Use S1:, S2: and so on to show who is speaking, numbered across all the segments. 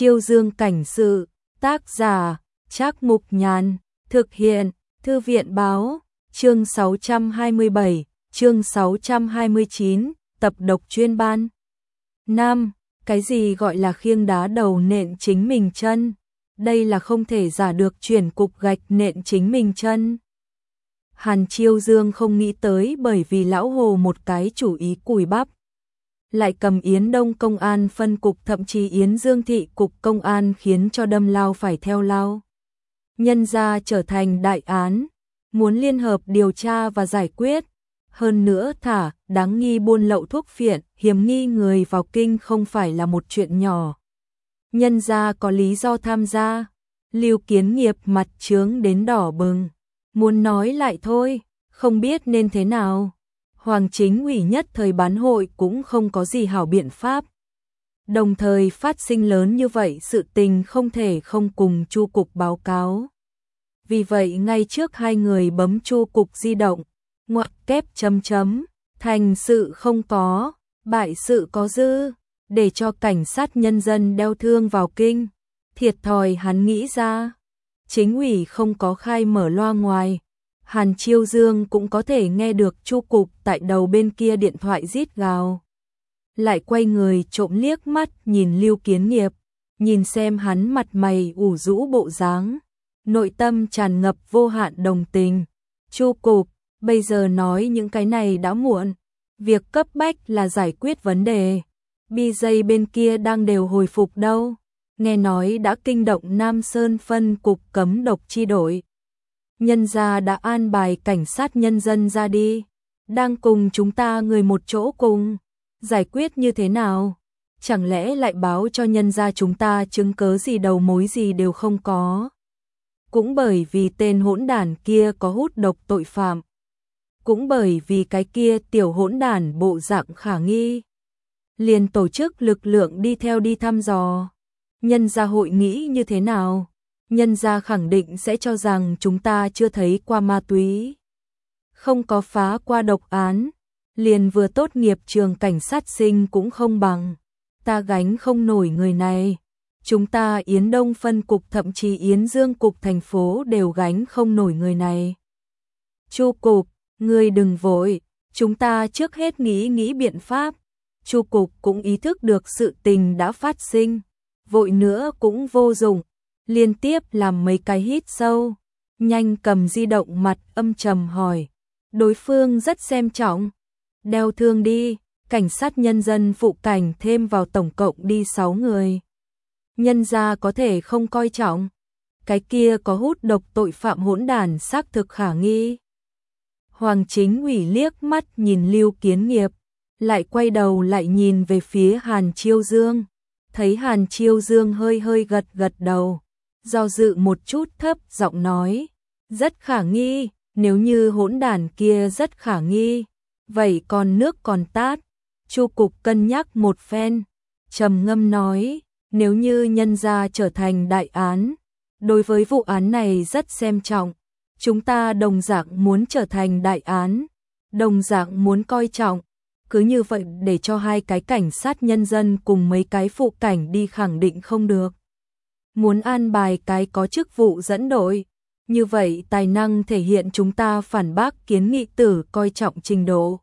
S1: Chiêu Dương cảnh sự, tác giả, Trác Mục Nhàn, thực hiện, Thư viện báo, chương 627, chương 629, tập độc chuyên ban. Nam, cái gì gọi là khiêng đá đầu nện chính mình chân? Đây là không thể giả được chuyển cục gạch nện chính mình chân. Hàn Chiêu Dương không nghĩ tới bởi vì lão Hồ một cái chủ ý cùi bắp. Lại cầm Yến Đông công an phân cục thậm chí Yến Dương thị cục công an khiến cho đâm lao phải theo lao. Nhân ra trở thành đại án, muốn liên hợp điều tra và giải quyết. Hơn nữa đáng nghi buôn lậu thuốc phiện, hiếm nghi người vào kinh không phải là một chuyện nhỏ. Nhân ra có lý do tham gia, Lưu Kiến Nghiệp mặt trướng đến đỏ bừng. Muốn nói lại thôi, không biết nên thế nào. Hoàng Chính ủy nhất thời bán hội cũng không có gì hảo biện pháp. Đồng thời phát sinh lớn như vậy sự tình không thể không cùng Chu cục báo cáo. Vì vậy ngay trước hai người bấm Chu cục di động, ngoặc kép thành sự không có, bại sự có dư, để cho cảnh sát nhân dân đeo thương vào kinh. Thiệt thòi hắn nghĩ ra. Chính ủy không có khai mở loa ngoài. Hàn Chiêu Dương cũng có thể nghe được Chu cục tại đầu bên kia điện thoại rít gào. Lại quay người trộm liếc mắt nhìn Lưu Kiến Nghiệp, nhìn xem hắn mặt mày ủ rũ bộ dáng, nội tâm tràn ngập vô hạn đồng tình. Chu cục, bây giờ nói những cái này đã muộn, việc cấp bách là giải quyết vấn đề. BJ bên kia đang đều hồi phục đâu, nghe nói đã kinh động Nam Sơn phân cục cấm độc chi đội. Nhân gia đã an bài cảnh sát nhân dân ra đi, đang cùng chúng ta người một chỗ cùng, giải quyết như thế nào? Chẳng lẽ lại báo cho nhân gia chúng ta chứng cớ gì đầu mối gì đều không có? Cũng bởi vì tên hỗn đản kia có hút độc tội phạm. Cũng bởi vì cái kia tiểu hỗn đản bộ dạng khả nghi. Liền tổ chức lực lượng đi theo đi thăm dò. Nhân gia hội nghĩ như thế nào? Nhân gia khẳng định sẽ cho rằng chúng ta chưa thấy qua ma túy, không có phá qua độc án, liền vừa tốt nghiệp trường cảnh sát sinh cũng không bằng. Ta gánh không nổi người này. Chúng ta Yến Đông phân cục thậm chí Yến Dương cục thành phố đều gánh không nổi người này. Chu cục, ngươi đừng vội, chúng ta trước hết nghĩ biện pháp. Chu cục cũng ý thức được sự tình đã phát sinh, vội nữa cũng vô dụng. Liên tiếp làm mấy cái hít sâu, nhanh cầm di động mặt âm trầm hỏi. Đối phương rất xem trọng. Đeo thương đi, cảnh sát nhân dân phụ cảnh thêm vào tổng cộng đi 6 người. Nhân gia có thể không coi trọng. Cái kia có hút độc tội phạm hỗn đản xác thực khả nghi. Hoàng Chính ủy liếc mắt nhìn Lưu Kiến Nghiệp, lại quay đầu lại nhìn về phía Hàn Chiêu Dương. Thấy Hàn Chiêu Dương hơi gật đầu. Do dự một chút thấp giọng nói, rất khả nghi, nếu như hỗn đản kia rất khả nghi, vậy còn nước còn tát. Chu cục cân nhắc một phen, trầm ngâm nói, nếu như nhân gia trở thành đại án, đối với vụ án này rất xem trọng, chúng ta đồng dạng muốn trở thành đại án, đồng dạng muốn coi trọng, cứ như vậy để cho hai cái cảnh sát nhân dân cùng mấy cái phụ cảnh đi khẳng định không được. Muốn an bài cái có chức vụ dẫn đội, như vậy tài năng thể hiện chúng ta phản bác kiến nghị tử coi trọng trình độ.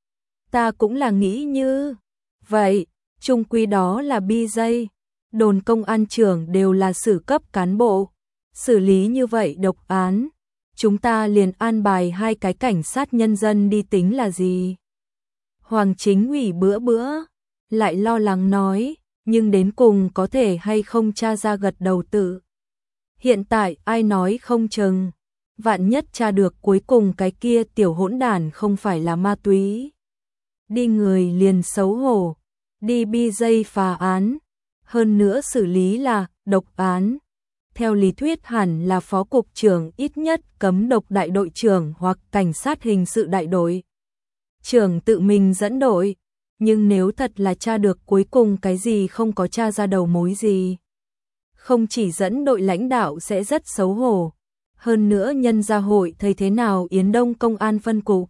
S1: Ta cũng là nghĩ như vậy, chung quy đó là BJ, đồn công an trưởng đều là xử cấp cán bộ, xử lý như vậy độc án, chúng ta liền an bài hai cái cảnh sát nhân dân đi tính là gì. Hoàng Chính ủy bữa lại lo lắng nói, nhưng đến cùng có thể hay không tra ra gật đầu tự. Hiện tại ai nói không chừng, vạn nhất tra được cuối cùng cái kia tiểu hỗn đản không phải là ma túy. Đi người liền xấu hổ, đi BJ phá án, hơn nữa xử lý là độc án. Theo lý thuyết hẳn là phó cục trưởng ít nhất cấm độc đại đội trưởng hoặc cảnh sát hình sự đại đội trưởng tự mình dẫn đội. Nhưng nếu thật là tra được cuối cùng cái gì không có tra ra đầu mối gì, không chỉ dẫn đội lãnh đạo sẽ rất xấu hổ, hơn nữa nhân gia hội thấy thế nào Yến Đông công an phân cục.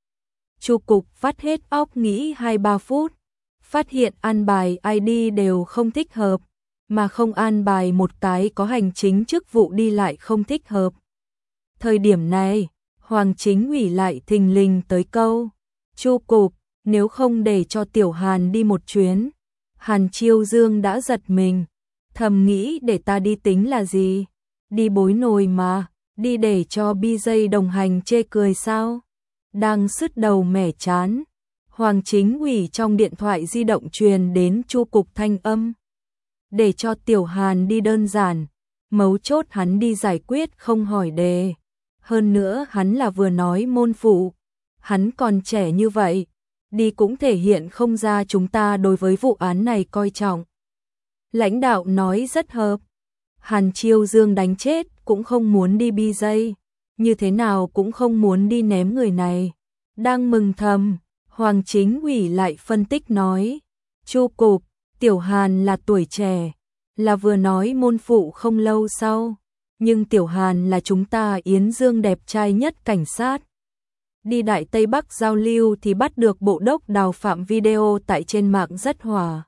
S1: Chu cục vắt hết óc nghĩ 2-3 phút, phát hiện an bài ID đều không thích hợp, mà không an bài một cái có hành chính chức vụ đi lại không thích hợp. Thời điểm này, Hoàng Chính ủy lại thình lình tới câu, Chu cục, nếu không để cho Tiểu Hàn đi một chuyến. Hàn Chiêu Dương đã giật mình, thầm nghĩ để ta đi tính là gì? Đi bối nồi mà, đi để cho BJ đồng hành chê cười sao? Đang sứt đầu mẻ chán, Hoàng Chính ủy trong điện thoại di động truyền đến Chu cục thanh âm. Để cho Tiểu Hàn đi đơn giản, mấu chốt hắn đi giải quyết không hỏi đề. Hơn nữa hắn là vừa nói môn phụ, hắn còn trẻ như vậy, đi cũng thể hiện không ra chúng ta đối với vụ án này coi trọng. Lãnh đạo nói rất hợp, Hàn Chiêu Dương đánh chết cũng không muốn đi BJ, như thế nào cũng không muốn đi ném người này. Đang mừng thầm, Hoàng Chính ủy lại phân tích nói, Chu cục, Tiểu Hàn là tuổi trẻ, là vừa nói môn phụ không lâu sau, nhưng Tiểu Hàn là chúng ta Yến Dương đẹp trai nhất cảnh sát. Đi Đại Tây Bắc giao lưu thì bắt được bộ đốc Đào Phạm video tại trên mạng rất hỏa.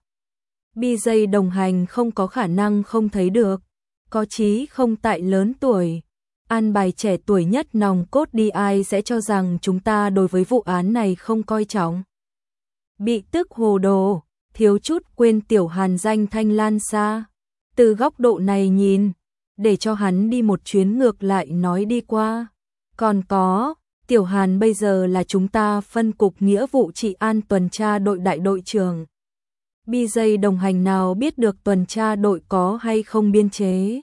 S1: BJ đồng hành không có khả năng không thấy được, có chí không tại lớn tuổi. An bài trẻ tuổi nhất nòng cốt đi ai sẽ cho rằng chúng ta đối với vụ án này không coi trọng. Bị tức hồ đồ, thiếu chút quên Tiểu Hàn danh thanh lan xa. Từ góc độ này nhìn, để cho hắn đi một chuyến ngược lại nói đi qua. Còn có, Tiểu Hàn bây giờ là chúng ta phân cục nghĩa vụ trị an tuần tra đội đại đội trưởng. BJ đồng hành nào biết được tuần tra đội có hay không biên chế.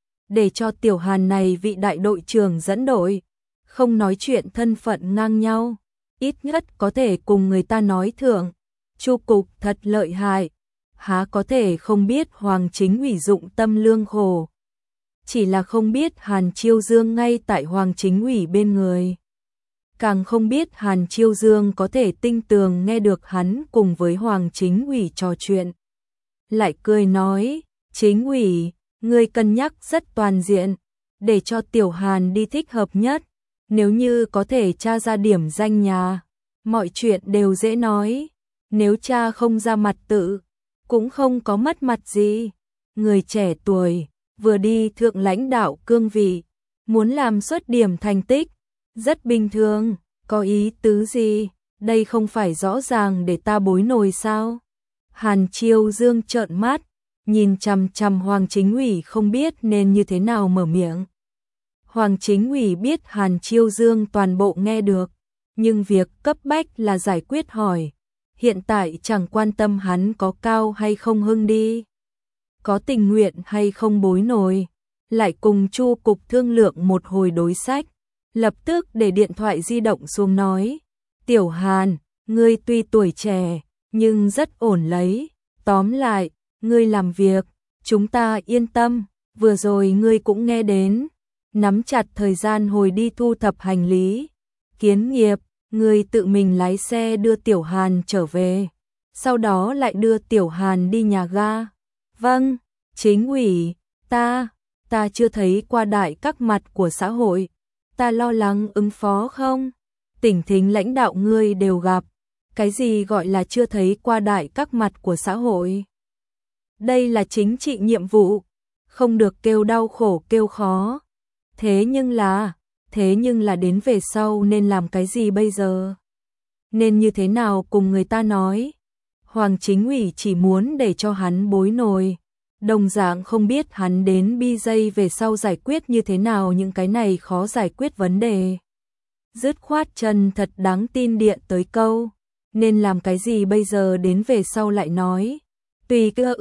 S1: Để cho Tiểu Hàn này vị đại đội trưởng dẫn đội, không nói chuyện thân phận ngang nhau, ít nhất có thể cùng người ta nói thưởng. Chu cục thật lợi hại, há có thể không biết Hoàng Chính ủy dụng tâm lương khổ. Chỉ là không biết Hàn Chiêu Dương ngay tại Hoàng Chính ủy bên người. Càng không biết Hàn Chiêu Dương có thể tinh tường nghe được hắn cùng với Hoàng Chính ủy trò chuyện. Lại cười nói, Chính ủy, ngươi cân nhắc rất toàn diện, để cho Tiểu Hàn đi thích hợp nhất. Nếu như có thể tra ra điểm danh nhà, mọi chuyện đều dễ nói. Nếu cha không ra mặt tự, cũng không có mất mặt gì. Người trẻ tuổi, vừa đi thượng lãnh đạo cương vị, muốn làm xuất điểm thành tích, rất bình thường, có ý tứ gì, đây không phải rõ ràng để ta bối nồi sao? Hàn Chiêu Dương trợn mắt, nhìn chằm chằm Hoàng Chính ủy không biết nên như thế nào mở miệng. Hoàng Chính ủy biết Hàn Chiêu Dương toàn bộ nghe được, nhưng việc cấp bách là giải quyết hỏi. Hiện tại chẳng quan tâm hắn có cao hay không hưng đi, có tình nguyện hay không bối nồi, lại cùng Chu cục thương lượng một hồi đối sách, lập tức để điện thoại di động xuống nói, Tiểu Hàn, ngươi tuy tuổi trẻ, nhưng rất ổn lấy, tóm lại, ngươi làm việc, chúng ta yên tâm, vừa rồi ngươi cũng nghe đến, nắm chặt thời gian hồi đi thu thập hành lý, Kiến Nghiệp. Người tự mình lái xe đưa Tiểu Hàn trở về, sau đó lại đưa Tiểu Hàn đi nhà ga. Vâng, Chính ủy, ta chưa thấy qua đại các mặt của xã hội, ta lo lắng ứng phó không? Tỉnh thính lãnh đạo ngươi đều gặp, cái gì gọi là chưa thấy qua đại các mặt của xã hội? Đây là chính trị nhiệm vụ, không được kêu đau khổ kêu khó. Thế nhưng là đến về sau nên làm cái gì bây giờ? Nên như thế nào cùng người ta nói? Hoàng Chính ủy chỉ muốn để cho hắn bối nồi, đồng dạng không biết hắn đến BJ về sau giải quyết như thế nào những cái này khó giải quyết vấn đề. Dứt khoát chân thật đáng tin điện tới câu, nên làm cái gì bây giờ đến về sau lại nói. Tùy cơ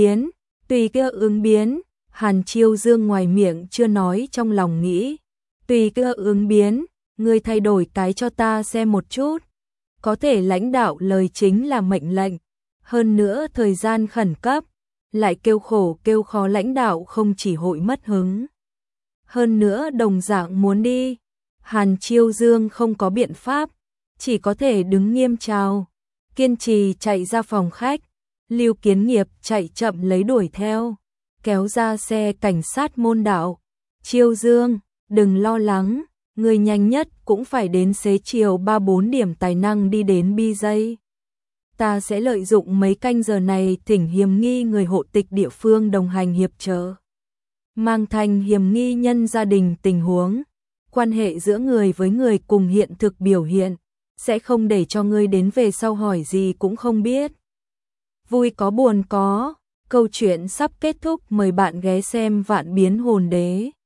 S1: ứng biến, Hàn Chiêu Dương ngoài miệng chưa nói trong lòng nghĩ. Tùy cơ ứng biến, ngươi thay đổi cái cho ta xem một chút. Có thể lãnh đạo lời chính là mệnh lệnh, hơn nữa thời gian khẩn cấp, lại kêu khổ kêu khó lãnh đạo không chỉ hội mất hứng. Hơn nữa đồng dạng muốn đi, Hàn Chiêu Dương không có biện pháp, chỉ có thể đứng nghiêm chào, kiên trì chạy ra phòng khách, Lưu Kiến Nghiệp chạy chậm lấy đuổi theo, kéo ra xe cảnh sát môn đạo. Chiêu Dương, đừng lo lắng, người nhanh nhất cũng phải đến xế chiều 3-4 điểm tài năng đi đến BJ. Ta sẽ lợi dụng mấy canh giờ này thỉnh hiềm nghi người hộ tịch địa phương đồng hành hiệp trợ. Mang thành hiềm nghi nhân gia đình tình huống, quan hệ giữa người với người cùng hiện thực biểu hiện, sẽ không để cho ngươi đến về sau hỏi gì cũng không biết. Vui có buồn có, câu chuyện sắp kết thúc, mời bạn ghé xem Vạn Biến Hồn Đế.